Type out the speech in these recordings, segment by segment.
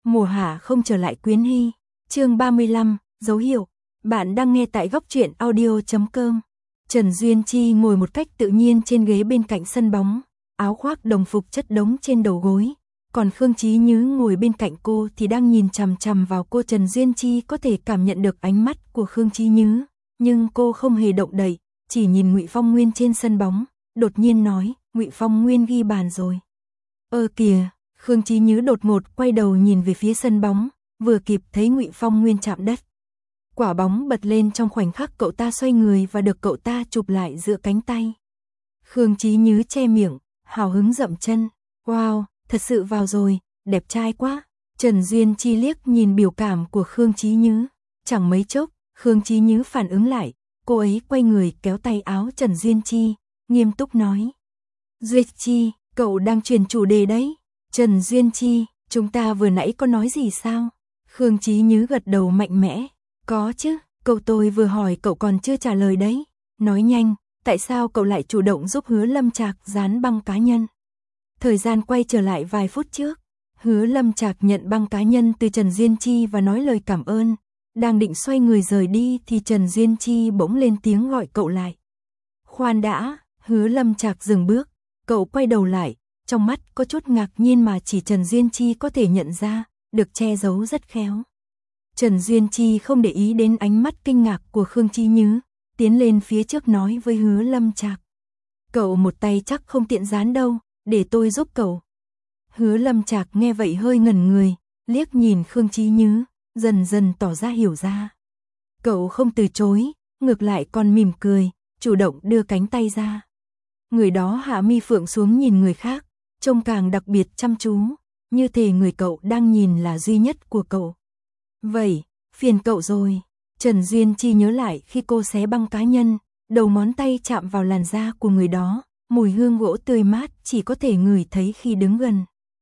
Mùa hạ không trở lại Quyến Hy. Chương 35, dấu hiệu. Bạn đang nghe tại góc truyện audio.com. Trần Duyên Chi ngồi một cách tự nhiên trên ghế bên cạnh sân bóng, áo khoác đồng phục chất đống trên đầu gối. Còn Khương Chí Nhứ ngồi bên cạnh cô thì đang nhìn chằm chằm vào cô. Trần Duyên Chi có thể cảm nhận được ánh mắt của Khương Chí Nhứ, nhưng cô không hề động đậy, chỉ nhìn Ngụy Phong Nguyên trên sân bóng, đột nhiên nói, Ngụy Phong Nguyên ghi bàn rồi. Kìa, Khương Chí Nhứ đột ngột quay đầu nhìn về phía sân bóng, vừa kịp thấy Ngụy Phong Nguyên chạm đất. Quả bóng bật lên trong khoảnh khắc cậu ta xoay người và được cậu ta chụp lại giữa cánh tay. Khương Chí Nhứ che miệng, hào hứng dậm chân, wow, thật sự vào rồi, đẹp trai quá. Trần Duyên Chi liếc nhìn biểu cảm của Khương Chí Nhứ, chẳng mấy chốc, Khương Chí Nhứ phản ứng lại, cô ấy quay người kéo tay áo Trần Duyên Chi, nghiêm túc nói. Duyên Chi, cậu đang chuyển chủ đề đấy. Trần Duyên Chi, chúng ta vừa nãy có nói gì sao? Khương Chí Nhứ gật đầu mạnh mẽ. Có chứ, cậu tôi vừa hỏi cậu còn chưa trả lời đấy. Nói nhanh, tại sao cậu lại chủ động giúp Hứa Lâm Trạc dán băng cá nhân? Thời gian quay trở lại vài phút trước, Hứa Lâm Trạc nhận băng cá nhân từ Trần Duyên Chi và nói lời cảm ơn. Đang định xoay người rời đi thì Trần Duyên Chi bỗng lên tiếng gọi cậu lại. Khoan đã, Hứa Lâm Trạc dừng bước, cậu quay đầu lại, trong mắt có chút ngạc nhiên mà chỉ Trần Duyên Chi có thể nhận ra, được che giấu rất khéo. Trần Duyên Chi không để ý đến ánh mắt kinh ngạc của Khương Chí Nhứ, tiến lên phía trước nói với Hứa Lâm Trạc. Cậu một tay chắc không tiện dán đâu, để tôi giúp cậu. Hứa Lâm Trạc nghe vậy hơi ngẩn người, liếc nhìn Khương Chí Nhứ, dần dần tỏ ra hiểu ra. Cậu không từ chối, ngược lại còn mỉm cười, chủ động đưa cánh tay ra. Người đó hạ mi phượng xuống nhìn người khác, trông càng đặc biệt chăm chú, như thể người cậu đang nhìn là duy nhất của cậu. Vậy, phiền cậu rồi. Trần Duyên Chi nhớ lại khi cô xé băng cá nhân, đầu ngón tay chạm vào làn da của người đó, mùi hương gỗ tươi mát chỉ có thể ngửi thấy khi đứng gần.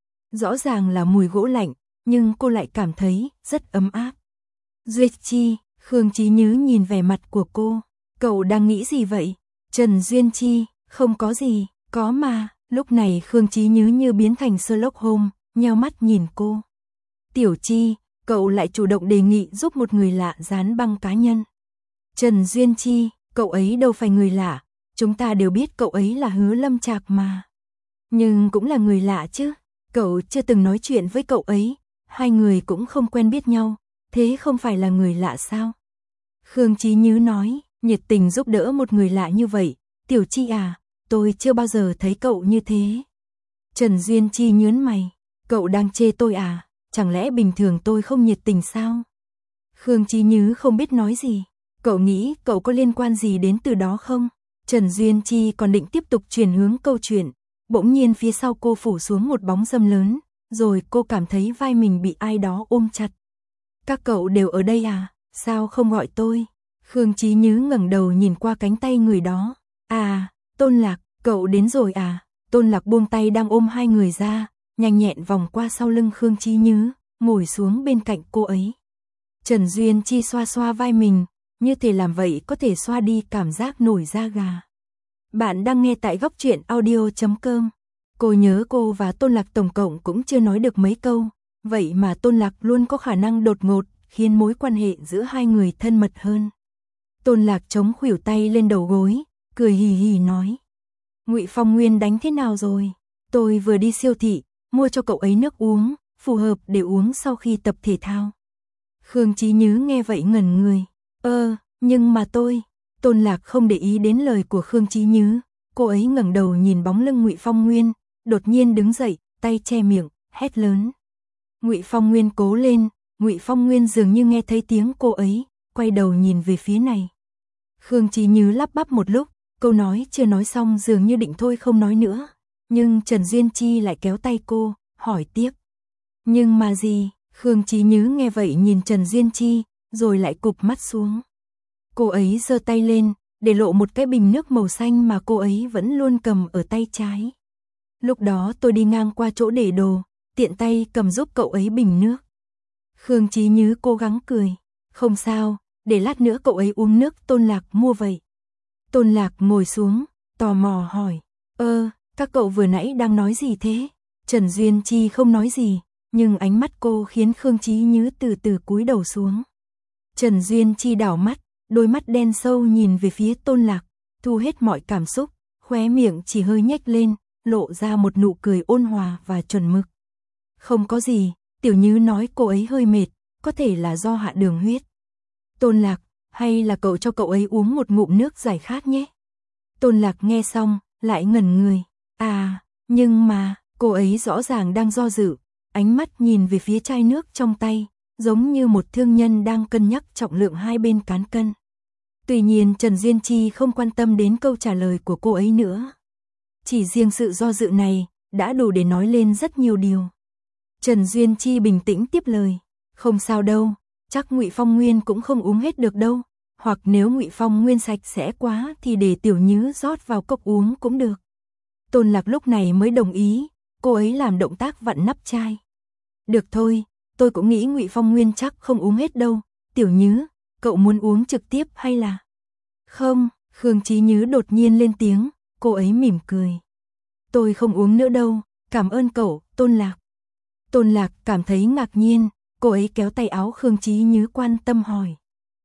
Rõ ràng là mùi gỗ lạnh, nhưng cô lại cảm thấy rất ấm áp. Duyên Chi, Khương Chí Nhứ nhìn vẻ mặt của cô. Cậu đang nghĩ gì vậy? Trần Duyên Chi, không có gì, có mà. Lúc này Khương Chí Nhứ như biến thành Sherlock Holmes, nheo mắt nhìn cô. Tiểu Chi, cậu lại chủ động đề nghị giúp một người lạ dán băng cá nhân. Trần Duyên Chi, cậu ấy đâu phải người lạ, chúng ta đều biết cậu ấy là Hứa Lâm Trạc mà. Nhưng cũng là người lạ chứ, cậu chưa từng nói chuyện với cậu ấy, hai người cũng không quen biết nhau, thế không phải là người lạ sao? Khương Chí Nhứ nói, nhiệt tình giúp đỡ một người lạ như vậy, Tiểu Chi à, tôi chưa bao giờ thấy cậu như thế. Trần Duyên Chi nhướng mày, cậu đang chê tôi à, chẳng lẽ bình thường tôi không nhiệt tình sao? Khương Chí Nhứ không biết nói gì, cậu nghĩ cậu có liên quan gì đến từ đó không? Trần Duyên Chi còn định tiếp tục chuyển hướng câu chuyện, bỗng nhiên phía sau cô phủ xuống một bóng râm lớn, rồi cô cảm thấy vai mình bị ai đó ôm chặt. Các cậu đều ở đây à, sao không gọi tôi? Khương Chí Nhứ ngẩng đầu nhìn qua cánh tay người đó. À, Tôn Lạc, cậu đến rồi à? Tôn Lạc buông tay đang ôm hai người ra, nhanh nhẹn vòng qua sau lưng Khương Chí Nhứ, ngồi xuống bên cạnh cô ấy. Trần Duyên Chi xoa xoa vai mình, như thể làm vậy có thể xoa đi cảm giác nổi da gà. Bạn đang nghe tại góc truyện audio.com. Cô nhớ cô và Tôn Lạc tổng cộng cũng chưa nói được mấy câu, vậy mà Tôn Lạc luôn có khả năng đột ngột, khiến mối quan hệ giữa hai người thân mật hơn. Tôn Lạc chống khuỷu tay lên đầu gối, cười hì hì nói. Ngụy Phong Nguyên đánh thế nào rồi? Tôi vừa đi siêu thị, mua cho cậu ấy nước uống, phù hợp để uống sau khi tập thể thao. Khương Chí Nhứ nghe vậy ngẩn người. Nhưng mà Tôn Lạc không để ý đến lời của Khương Chí Nhứ, cô ấy ngẩng đầu nhìn bóng lưng Ngụy Phong Nguyên, đột nhiên đứng dậy, tay che miệng, hét lớn. Ngụy Phong Nguyên cố lên. Ngụy Phong Nguyên dường như nghe thấy tiếng cô ấy, quay đầu nhìn về phía này. Khương Chí Nhứ lắp bắp một lúc, câu nói chưa nói xong dường như định thôi không nói nữa, nhưng Trần Duyên Chi lại kéo tay cô, hỏi tiếp. Nhưng mà gì? Khương Chí Nhứ nghe vậy nhìn Trần Duyên Chi, rồi lại cụp mắt xuống. Cô ấy giơ tay lên, để lộ một cái bình nước màu xanh mà cô ấy vẫn luôn cầm ở tay trái. Lúc đó tôi đi ngang qua chỗ để đồ, tiện tay cầm giúp cậu ấy bình nước. Khương Chí Nhứ cố gắng cười. Không sao, để lát nữa cậu ấy uống nước Tôn Lạc mua vậy. Tôn Lạc ngồi xuống, tò mò hỏi. Các cậu vừa nãy đang nói gì thế? Trần Duyên Chi không nói gì, nhưng ánh mắt cô khiến Khương Chí Như từ từ cúi đầu xuống. Trần Duyên Chi đảo mắt, đôi mắt đen sâu nhìn về phía Tôn Lạc, thu hết mọi cảm xúc, khóe miệng chỉ hơi nhếch lên, lộ ra một nụ cười ôn hòa và chuẩn mực. Không có gì, Tiểu Như nói cô ấy hơi mệt, có thể là do hạ đường huyết. Tôn Lạc, hay là cậu cho cậu ấy uống một ngụm nước giải khát nhé. Tôn Lạc nghe xong, lại ngẩn người. À, nhưng mà, cô ấy rõ ràng đang do dự, ánh mắt nhìn về phía chai nước trong tay, giống như một thương nhân đang cân nhắc trọng lượng hai bên cán cân. Tuy nhiên Trần Duyên Chi không quan tâm đến câu trả lời của cô ấy nữa. Chỉ riêng sự do dự này, đã đủ để nói lên rất nhiều điều. Trần Duyên Chi bình tĩnh tiếp lời. Không sao đâu, chắc Ngụy Phong Nguyên cũng không uống hết được đâu. Hoặc nếu Ngụy Phong Nguyên sạch sẽ quá thì để Tiểu Như rót vào cốc uống cũng được. Tôn Lạc lúc này mới đồng ý, cô ấy làm động tác vặn nắp chai. Được thôi, tôi cũng nghĩ Ngụy Phong Nguyên chắc không uống hết đâu. Tiểu Như, cậu muốn uống trực tiếp hay là... Không, Khương Chí Như đột nhiên lên tiếng, cô ấy mỉm cười. Tôi không uống nữa đâu, cảm ơn cậu, Tôn Lạc. Tôn Lạc cảm thấy ngạc nhiên, cô ấy kéo tay áo Khương Chí Như quan tâm hỏi.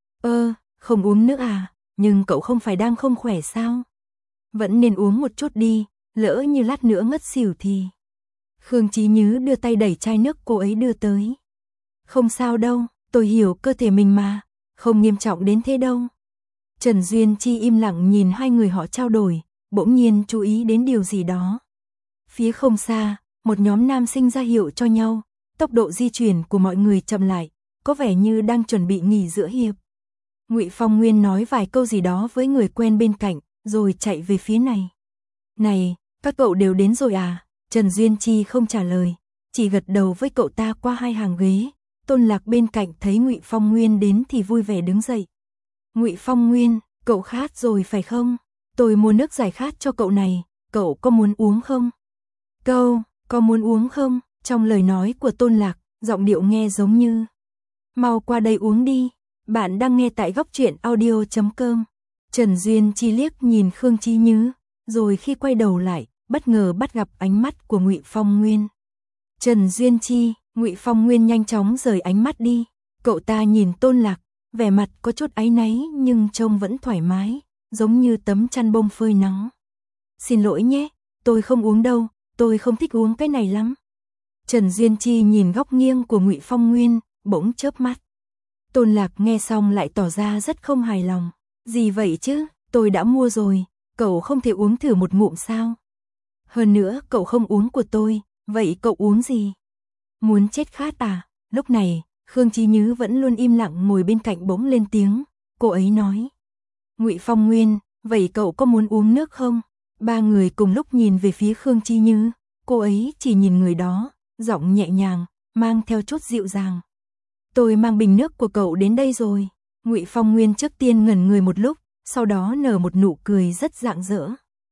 Không uống nữa à, nhưng cậu không phải đang không khỏe sao? Vẫn nên uống một chút đi, lỡ như lát nữa ngất xỉu thì... Khương Chí Như đưa tay đẩy chai nước cô ấy đưa tới. Không sao đâu, tôi hiểu cơ thể mình mà, không nghiêm trọng đến thế đâu. Trần Duyên Chi im lặng nhìn hai người họ trao đổi, bỗng nhiên chú ý đến điều gì đó. Phía không xa, một nhóm nam sinh ra hiệu cho nhau, tốc độ di chuyển của mọi người chậm lại, có vẻ như đang chuẩn bị nghỉ giữa hiệp. Ngụy Phong Nguyên nói vài câu gì đó với người quen bên cạnh, rồi chạy về phía này. Này, các cậu đều đến rồi à? Trần Duyên Chi không trả lời, chỉ gật đầu với cậu ta qua hai hàng ghế. Tôn Lạc bên cạnh thấy Ngụy Phong Nguyên đến thì vui vẻ đứng dậy. Ngụy Phong Nguyên, cậu khát rồi phải không? Tôi mua nước giải khát cho cậu này, cậu có muốn uống không? Cậu, có muốn uống không? Trong lời nói của Tôn Lạc, giọng điệu nghe giống như mau qua đây uống đi. Bạn đang nghe tại góc truyện audio.com. Trần Duyên Chi liếc nhìn Khương Chí Như, rồi khi quay đầu lại, bất ngờ bắt gặp ánh mắt của Ngụy Phong Nguyên. Trần Duyên Chi, Ngụy Phong Nguyên nhanh chóng rời ánh mắt đi. Cậu ta nhìn Tôn Lạc, vẻ mặt có chút áy náy nhưng trông vẫn thoải mái, giống như tấm chăn bông phơi nắng. Xin lỗi nhé, tôi không uống đâu, tôi không thích uống cái này lắm. Trần Duyên Chi nhìn góc nghiêng của Ngụy Phong Nguyên, bỗng chớp mắt. Tôn Lạc nghe xong lại tỏ ra rất không hài lòng. Gì vậy chứ, tôi đã mua rồi, cậu không thể uống thử một ngụm sao? Hơn nữa cậu không uống của tôi, vậy cậu uống gì? Muốn chết khát à? Lúc này, Khương Chí Như vẫn luôn im lặng ngồi bên cạnh bỗng lên tiếng, cô ấy nói. Ngụy Phong Nguyên, vậy cậu có muốn uống nước không? Ba người cùng lúc nhìn về phía Khương Chí Như, cô ấy chỉ nhìn người đó, giọng nhẹ nhàng, mang theo chút dịu dàng. Tôi mang bình nước của cậu đến đây rồi. Ngụy Phong Nguyên trước tiên ngẩn người một lúc, sau đó nở một nụ cười rất rạng rỡ.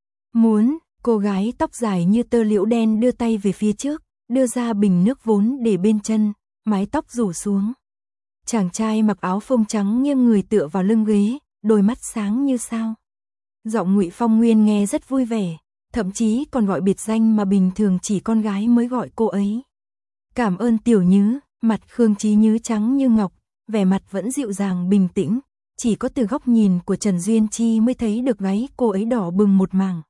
Muốn, cô gái tóc dài như tơ liễu đen đưa tay về phía trước, đưa ra bình nước vốn để bên chân, mái tóc rủ xuống. Chàng trai mặc áo phông trắng nghiêng người tựa vào lưng ghế, đôi mắt sáng như sao. Giọng Ngụy Phong Nguyên nghe rất vui vẻ, thậm chí còn gọi biệt danh mà bình thường chỉ con gái mới gọi cô ấy. Cảm ơn Tiểu Như. Mặt Khương Chí Như trắng như ngọc, vẻ mặt vẫn dịu dàng bình tĩnh, chỉ có từ góc nhìn của Trần Duyên Chi mới thấy được gáy cô ấy đỏ bừng một mảng.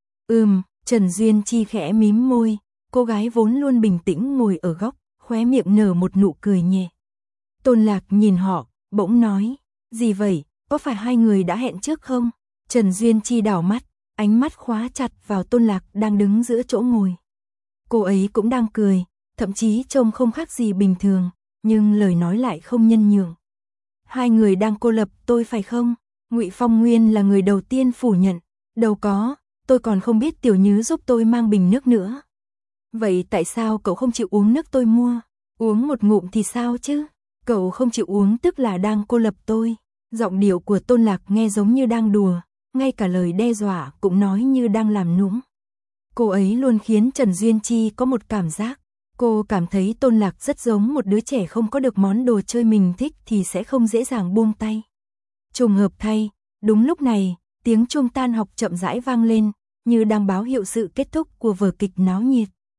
Trần Duyên Chi khẽ mím môi, cô gái vốn luôn bình tĩnh ngồi ở góc, khóe miệng nở một nụ cười nhẹ. Tôn Lạc nhìn họ, bỗng nói, gì vậy, có phải hai người đã hẹn trước không? Trần Duyên Chi đảo mắt, ánh mắt khóa chặt vào Tôn Lạc đang đứng giữa chỗ ngồi. Cô ấy cũng đang cười. Thậm chí trông không khác gì bình thường, nhưng lời nói lại không nhân nhượng. Hai người đang cô lập tôi phải không? Ngụy Phong Nguyên là người đầu tiên phủ nhận. Đâu có, tôi còn không biết Tiểu Như giúp tôi mang bình nước nữa. Vậy tại sao cậu không chịu uống nước tôi mua? Uống một ngụm thì sao chứ? Cậu không chịu uống tức là đang cô lập tôi. Giọng điệu của Tôn Lạc nghe giống như đang đùa, ngay cả lời đe dọa cũng nói như đang làm nũng. Cô ấy luôn khiến Trần Duyên Chi có một cảm giác. Cô cảm thấy Tôn Lạc rất giống một đứa trẻ không có được món đồ chơi mình thích thì sẽ không dễ dàng buông tay. Trùng hợp thay, đúng lúc này, tiếng chuông tan học chậm rãi vang lên, như đang báo hiệu sự kết thúc của vở kịch náo nhiệt.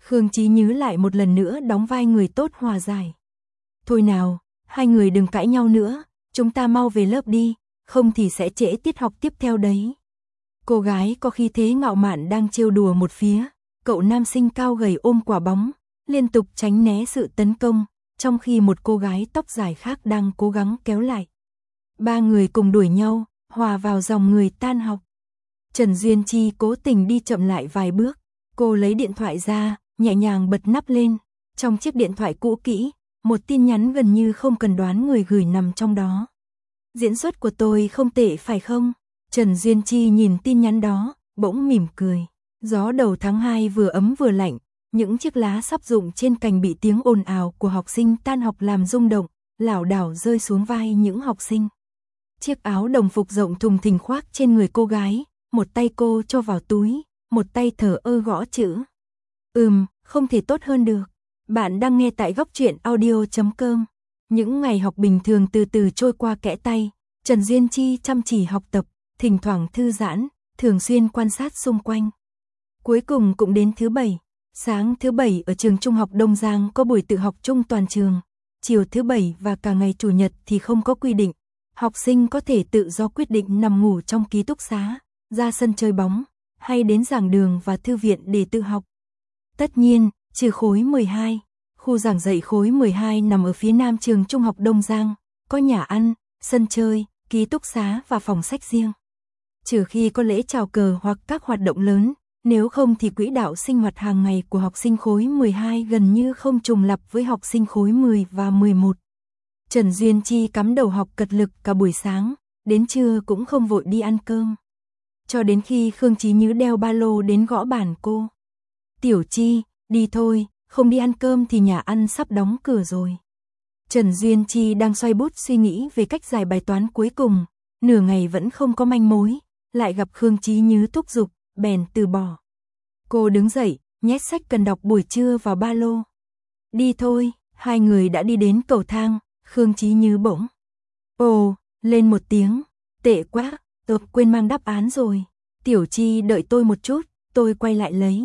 Khương Chí Nhứ lại một lần nữa đóng vai người tốt hòa giải. Thôi nào, hai người đừng cãi nhau nữa, chúng ta mau về lớp đi, không thì sẽ trễ tiết học tiếp theo đấy. Cô gái có khí thế ngạo mạn đang trêu đùa một phía, cậu nam sinh cao gầy ôm quả bóng, liên tục tránh né sự tấn công, trong khi một cô gái tóc dài khác đang cố gắng kéo lại. Ba người cùng đuổi nhau, hòa vào dòng người tan học. Trần Duyên Chi cố tình đi chậm lại vài bước, cô lấy điện thoại ra, nhẹ nhàng bật nắp lên, trong chiếc điện thoại cũ kỹ, một tin nhắn gần như không cần đoán người gửi nằm trong đó. Diễn xuất của tôi không tệ phải không? Trần Duyên Chi nhìn tin nhắn đó, bỗng mỉm cười. Gió đầu tháng 2 vừa ấm vừa lạnh, những chiếc lá sắp rụng trên cành bị tiếng ồn ào của học sinh tan học làm rung động, lảo đảo rơi xuống vai những học sinh. Chiếc áo đồng phục rộng thùng thình khoác trên người cô gái, một tay cô cho vào túi, một tay thờ ơ gõ chữ. Không thể tốt hơn được. Bạn đang nghe tại góc truyện audio.com. Những ngày học bình thường từ từ trôi qua kẽ tay, Trần Duyên Chi chăm chỉ học tập, thỉnh thoảng thư giãn, thường xuyên quan sát xung quanh. Cuối cùng cũng đến thứ Bảy. Sáng thứ Bảy ở trường Trung học Đông Giang có buổi tự học chung toàn trường. Chiều thứ Bảy và cả ngày Chủ nhật thì không có quy định. Học sinh có thể tự do quyết định nằm ngủ trong ký túc xá, ra sân chơi bóng, hay đến giảng đường và thư viện để tự học. Tất nhiên, trừ khối 12, khu giảng dạy khối 12 nằm ở phía nam trường Trung học Đông Giang, có nhà ăn, sân chơi, ký túc xá và phòng sách riêng. Trừ khi có lễ chào cờ hoặc các hoạt động lớn, nếu không thì quỹ đạo sinh hoạt hàng ngày của học sinh khối 12 gần như không trùng lặp với học sinh khối 10 và 11. Trần Duyên Chi cắm đầu học cật lực cả buổi sáng, đến trưa cũng không vội đi ăn cơm. Cho đến khi Khương Chí Nhứ đeo ba lô đến gõ bàn cô. Tiểu Chi, đi thôi, không đi ăn cơm thì nhà ăn sắp đóng cửa rồi. Trần Duyên Chi đang xoay bút suy nghĩ về cách giải bài toán cuối cùng, nửa ngày vẫn không có manh mối, lại gặp Khương Chí Nhứ thúc giục, bèn từ bỏ. Cô đứng dậy, nhét sách cần đọc buổi trưa vào ba lô. Đi thôi, hai người đã đi đến cầu thang, Khương Chí Nhứ bỗng. Ồ, lên một tiếng, tệ quá, tôi quên mang đáp án rồi. Tiểu Chi đợi tôi một chút, tôi quay lại lấy.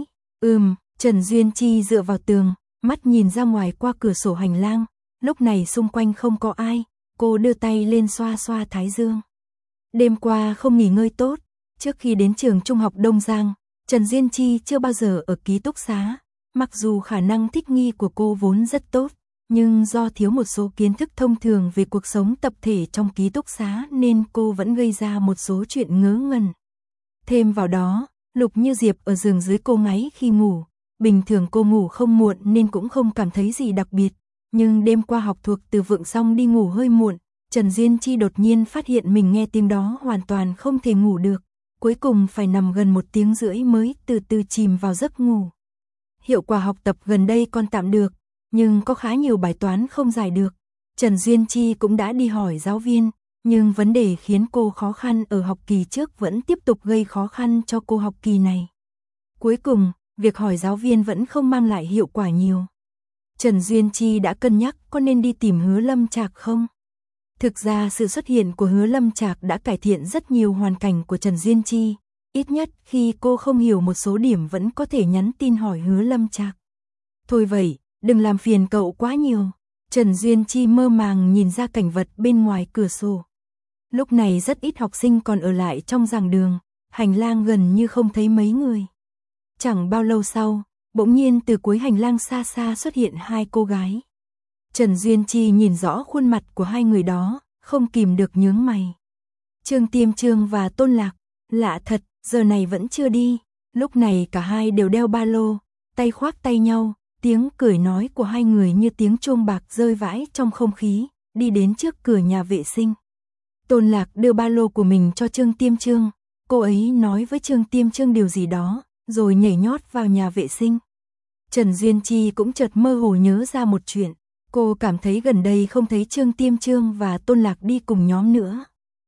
Trần Duyên Chi dựa vào tường, mắt nhìn ra ngoài qua cửa sổ hành lang, lúc này xung quanh không có ai, cô đưa tay lên xoa xoa thái dương. Đêm qua không nghỉ ngơi tốt, trước khi đến trường Trung học Đông Giang, Trần Duyên Chi chưa bao giờ ở ký túc xá, mặc dù khả năng thích nghi của cô vốn rất tốt, nhưng do thiếu một số kiến thức thông thường về cuộc sống tập thể trong ký túc xá nên cô vẫn gây ra một số chuyện ngớ ngẩn. Thêm vào đó, Lục Như Diệp ở giường dưới cô ngáy khi ngủ, bình thường cô ngủ không muộn nên cũng không cảm thấy gì đặc biệt, nhưng đêm qua học thuộc từ vựng xong đi ngủ hơi muộn, Trần Duyên Chi đột nhiên phát hiện mình nghe tiếng đó hoàn toàn không thể ngủ được, cuối cùng phải nằm gần 1 tiếng rưỡi mới từ từ chìm vào giấc ngủ. Hiệu quả học tập gần đây còn tạm được, nhưng có khá nhiều bài toán không giải được. Trần Duyên Chi cũng đã đi hỏi giáo viên, nhưng vấn đề khiến cô khó khăn ở học kỳ trước vẫn tiếp tục gây khó khăn cho cô học kỳ này. Cuối cùng, việc hỏi giáo viên vẫn không mang lại hiệu quả nhiều. Trần Duyên Chi đã cân nhắc có nên đi tìm Hứa Lâm Trạc không? Thực ra sự xuất hiện của Hứa Lâm Trạc đã cải thiện rất nhiều hoàn cảnh của Trần Duyên Chi, ít nhất khi cô không hiểu một số điểm vẫn có thể nhắn tin hỏi Hứa Lâm Trạc. Thôi vậy, đừng làm phiền cậu quá nhiều. Trần Duyên Chi mơ màng nhìn ra cảnh vật bên ngoài cửa sổ. Lúc này rất ít học sinh còn ở lại trong giảng đường, hành lang gần như không thấy mấy người. Chẳng bao lâu sau, bỗng nhiên từ cuối hành lang xa xa xuất hiện 2 cô gái. Trần Duyên Chi nhìn rõ khuôn mặt của 2 người đó, không kìm được nhướng mày. Trương Tiêm Trương và Tôn Lạc, lạ thật, giờ này vẫn chưa đi. Lúc này cả hai đều đeo ba lô, tay khoác tay nhau, tiếng cười nói của 2 người như tiếng chuông bạc rơi vãi trong không khí, đi đến trước cửa nhà vệ sinh. Tôn Lạc đưa ba lô của mình cho Trương Tiêm Trương, cô ấy nói với Trương Tiêm Trương điều gì đó, rồi nhảy nhót vào nhà vệ sinh. Trần Duyên Chi cũng chợt mơ hồ nhớ ra một chuyện, cô cảm thấy gần đây không thấy Trương Tiêm Trương và Tôn Lạc đi cùng nhóm nữa.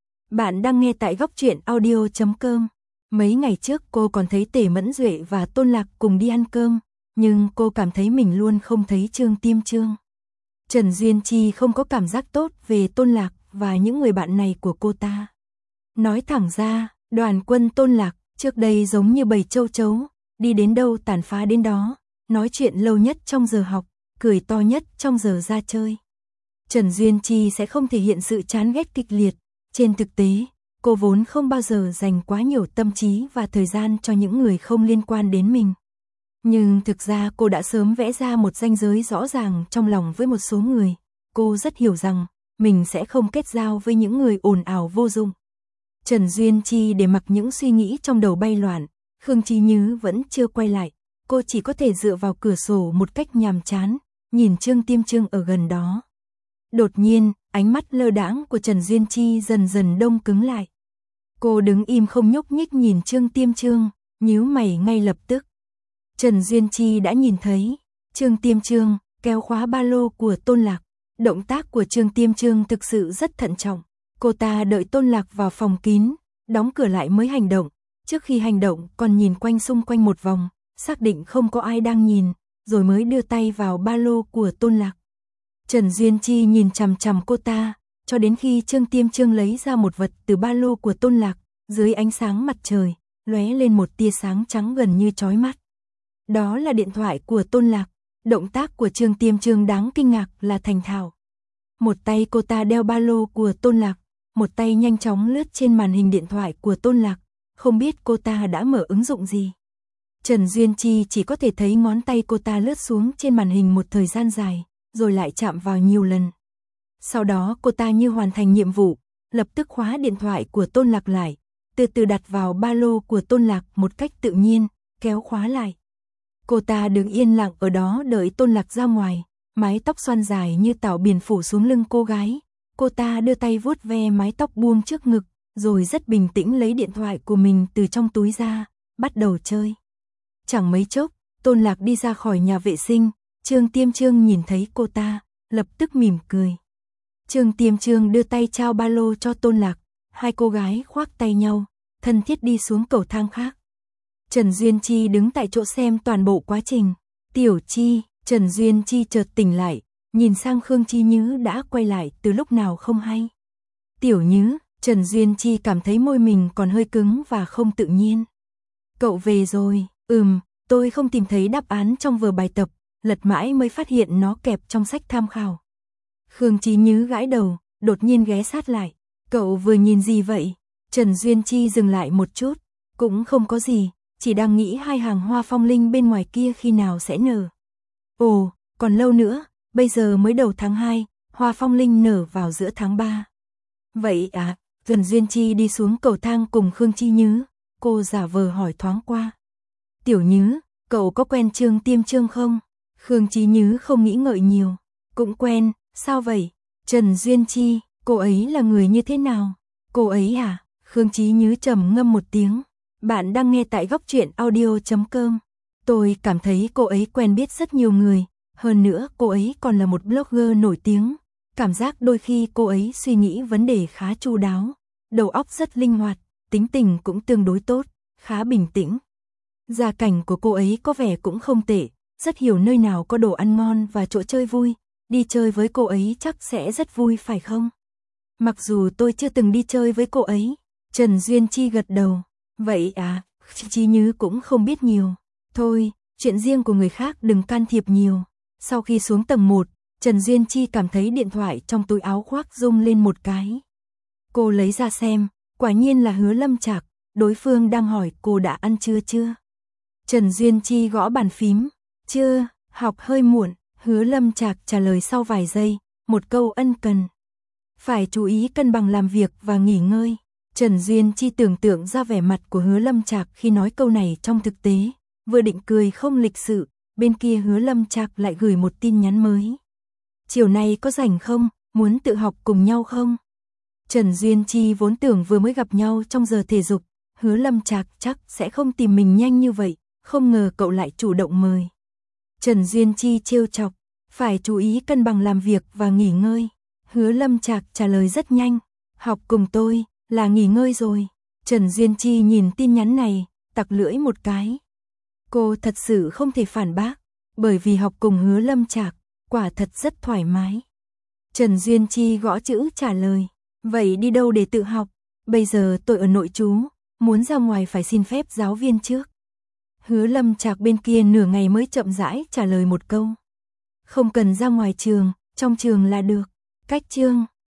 Bạn đang nghe tại góc truyện audio.com. Mấy ngày trước cô còn thấy Tề Mẫn Duệ và Tôn Lạc cùng đi ăn cơm, nhưng cô cảm thấy mình luôn không thấy Trương Tiêm Trương. Trần Duyên Chi không có cảm giác tốt về Tôn Lạc và những người bạn này của cô ta. Nói thẳng ra, đoàn quân Tôn Lạc trước đây giống như bầy châu chấu, đi đến đâu tàn phá đến đó, nói chuyện lâu nhất trong giờ học, cười to nhất trong giờ ra chơi. Trần Duyên Chi sẽ không thể hiện sự chán ghét kịch liệt. Trên thực tế, cô vốn không bao giờ dành quá nhiều tâm trí và thời gian cho những người không liên quan đến mình. Nhưng thực ra cô đã sớm vẽ ra một ranh giới rõ ràng trong lòng với một số người. Cô rất hiểu rằng, mình sẽ không kết giao với những người ồn ào vô dụng. Trần Duyên Chi để mặc những suy nghĩ trong đầu bay loạn, Khương Chí Nhứ vẫn chưa quay lại. Cô chỉ có thể dựa vào cửa sổ một cách nhàm chán, nhìn Trương Tiêm Trương ở gần đó. Đột nhiên, ánh mắt lơ đãng của Trần Duyên Chi dần dần đông cứng lại. Cô đứng im không nhúc nhích nhìn Trương Tiêm Trương, nhíu mày ngay lập tức. Trần Duyên Chi đã nhìn thấy, Trương Tiêm Trương kéo khóa ba lô của Tôn Lạc. Động tác của Trương Tiêm Trương thực sự rất thận trọng. Cô ta đợi Tôn Lạc vào phòng kín, đóng cửa lại mới hành động. Trước khi hành động còn nhìn quanh xung quanh một vòng, xác định không có ai đang nhìn, rồi mới đưa tay vào ba lô của Tôn Lạc. Trần Duyên Chi nhìn chằm chằm cô ta, cho đến khi Trương Tiêm Trương lấy ra một vật từ ba lô của Tôn Lạc, dưới ánh sáng mặt trời, lóe lên một tia sáng trắng gần như chói mắt. Đó là điện thoại của Tôn Lạc. Động tác của Trương Tiêm Trương đáng kinh ngạc là thành thạo. Một tay cô ta đeo ba lô của Tôn Lạc, một tay nhanh chóng lướt trên màn hình điện thoại của Tôn Lạc, không biết cô ta đã mở ứng dụng gì. Trần Duyên Chi chỉ có thể thấy ngón tay cô ta lướt xuống trên màn hình một thời gian dài, rồi lại chạm vào nhiều lần. Sau đó cô ta như hoàn thành nhiệm vụ, lập tức khóa điện thoại của Tôn Lạc lại, từ từ đặt vào ba lô của Tôn Lạc một cách tự nhiên, kéo khóa lại. Cô ta đứng yên lặng ở đó đợi Tôn Lạc ra ngoài, mái tóc xoăn dài như tảo biển phủ xuống lưng cô gái. Cô ta đưa tay vuốt ve mái tóc buông trước ngực, rồi rất bình tĩnh lấy điện thoại của mình từ trong túi ra, bắt đầu chơi. Chẳng mấy chốc, Tôn Lạc đi ra khỏi nhà vệ sinh, Trương Tiêm Trương nhìn thấy cô ta, lập tức mỉm cười. Trương Tiêm Trương đưa tay trao ba lô cho Tôn Lạc, hai cô gái khoác tay nhau, thân thiết đi xuống cầu thang khác. Trần Duyên Chi đứng tại chỗ xem toàn bộ quá trình. Tiểu Chi, Trần Duyên Chi chợt tỉnh lại, nhìn sang Khương Chí Nhứ đã quay lại từ lúc nào không hay. Tiểu Nhứ, Trần Duyên Chi cảm thấy môi mình còn hơi cứng và không tự nhiên. Cậu về rồi, tôi không tìm thấy đáp án trong vở bài tập, lật mãi mới phát hiện nó kẹp trong sách tham khảo. Khương Chí Nhứ gãi đầu, đột nhiên ghé sát lại. Cậu vừa nhìn gì vậy? Trần Duyên Chi dừng lại một chút, cũng không có gì, chỉ đang nghĩ hai hàng hoa phong linh bên ngoài kia khi nào sẽ nở. Ồ, còn lâu nữa, bây giờ mới đầu tháng 2, hoa phong linh nở vào giữa tháng 3. Vậy à? Trần Duyên Chi đi xuống cầu thang cùng Khương Chí Nhứ, cô giả vờ hỏi thoáng qua. Tiểu Nhứ, cậu có quen Trương Tiêm Trương không? Khương Chí Nhứ không nghĩ ngợi nhiều. Cũng quen, sao vậy? Trần Duyên Chi, cô ấy là người như thế nào? Cô ấy à? Khương Chí Nhứ trầm ngâm một tiếng. Bạn đang nghe tại góc truyện audio.com. Tôi cảm thấy cô ấy quen biết rất nhiều người, hơn nữa cô ấy còn là một blogger nổi tiếng. Cảm giác đôi khi cô ấy suy nghĩ vấn đề khá chu đáo, đầu óc rất linh hoạt, tính tình cũng tương đối tốt, khá bình tĩnh. Gia cảnh của cô ấy có vẻ cũng không tệ, rất hiểu nơi nào có đồ ăn ngon và chỗ chơi vui, đi chơi với cô ấy chắc sẽ rất vui phải không? Mặc dù tôi chưa từng đi chơi với cô ấy. Trần Duyên Chi gật đầu. Vậy à, Chí Nhứ cũng không biết nhiều. Thôi, chuyện riêng của người khác đừng can thiệp nhiều. Sau khi xuống tầng 1, Trần Duyên Chi cảm thấy điện thoại trong túi áo khoác rung lên một cái. Cô lấy ra xem, quả nhiên là Hứa Lâm Trạc, đối phương đang hỏi cô đã ăn trưa chưa. Trần Duyên Chi gõ bàn phím, chưa, học hơi muộn, Hứa Lâm Trạc trả lời sau vài giây, một câu ân cần. Phải chú ý cân bằng làm việc và nghỉ ngơi. Trần Duyên Chi tưởng tượng ra vẻ mặt của Hứa Lâm Trạc khi nói câu này trong thực tế, vừa định cười không lịch sự, bên kia Hứa Lâm Trạc lại gửi một tin nhắn mới. Chiều nay có rảnh không, muốn tự học cùng nhau không? Trần Duyên Chi vốn tưởng vừa mới gặp nhau trong giờ thể dục, Hứa Lâm Trạc chắc sẽ không tìm mình nhanh như vậy, không ngờ cậu lại chủ động mời. Trần Duyên Chi trêu chọc, phải chú ý cân bằng làm việc và nghỉ ngơi. Hứa Lâm Trạc trả lời rất nhanh, học cùng tôi là nghỉ ngơi rồi. Trần Duyên Chi nhìn tin nhắn này, tặc lưỡi một cái. Cô thật sự không thể phản bác, bởi vì học cùng Hứa Lâm Trạc, quả thật rất thoải mái. Trần Duyên Chi gõ chữ trả lời, vậy đi đâu để tự học? Bây giờ tôi ở nội trú, muốn ra ngoài phải xin phép giáo viên trước. Hứa Lâm Trạc bên kia nửa ngày mới chậm rãi trả lời một câu. Không cần ra ngoài trường, trong trường là được. Cách chương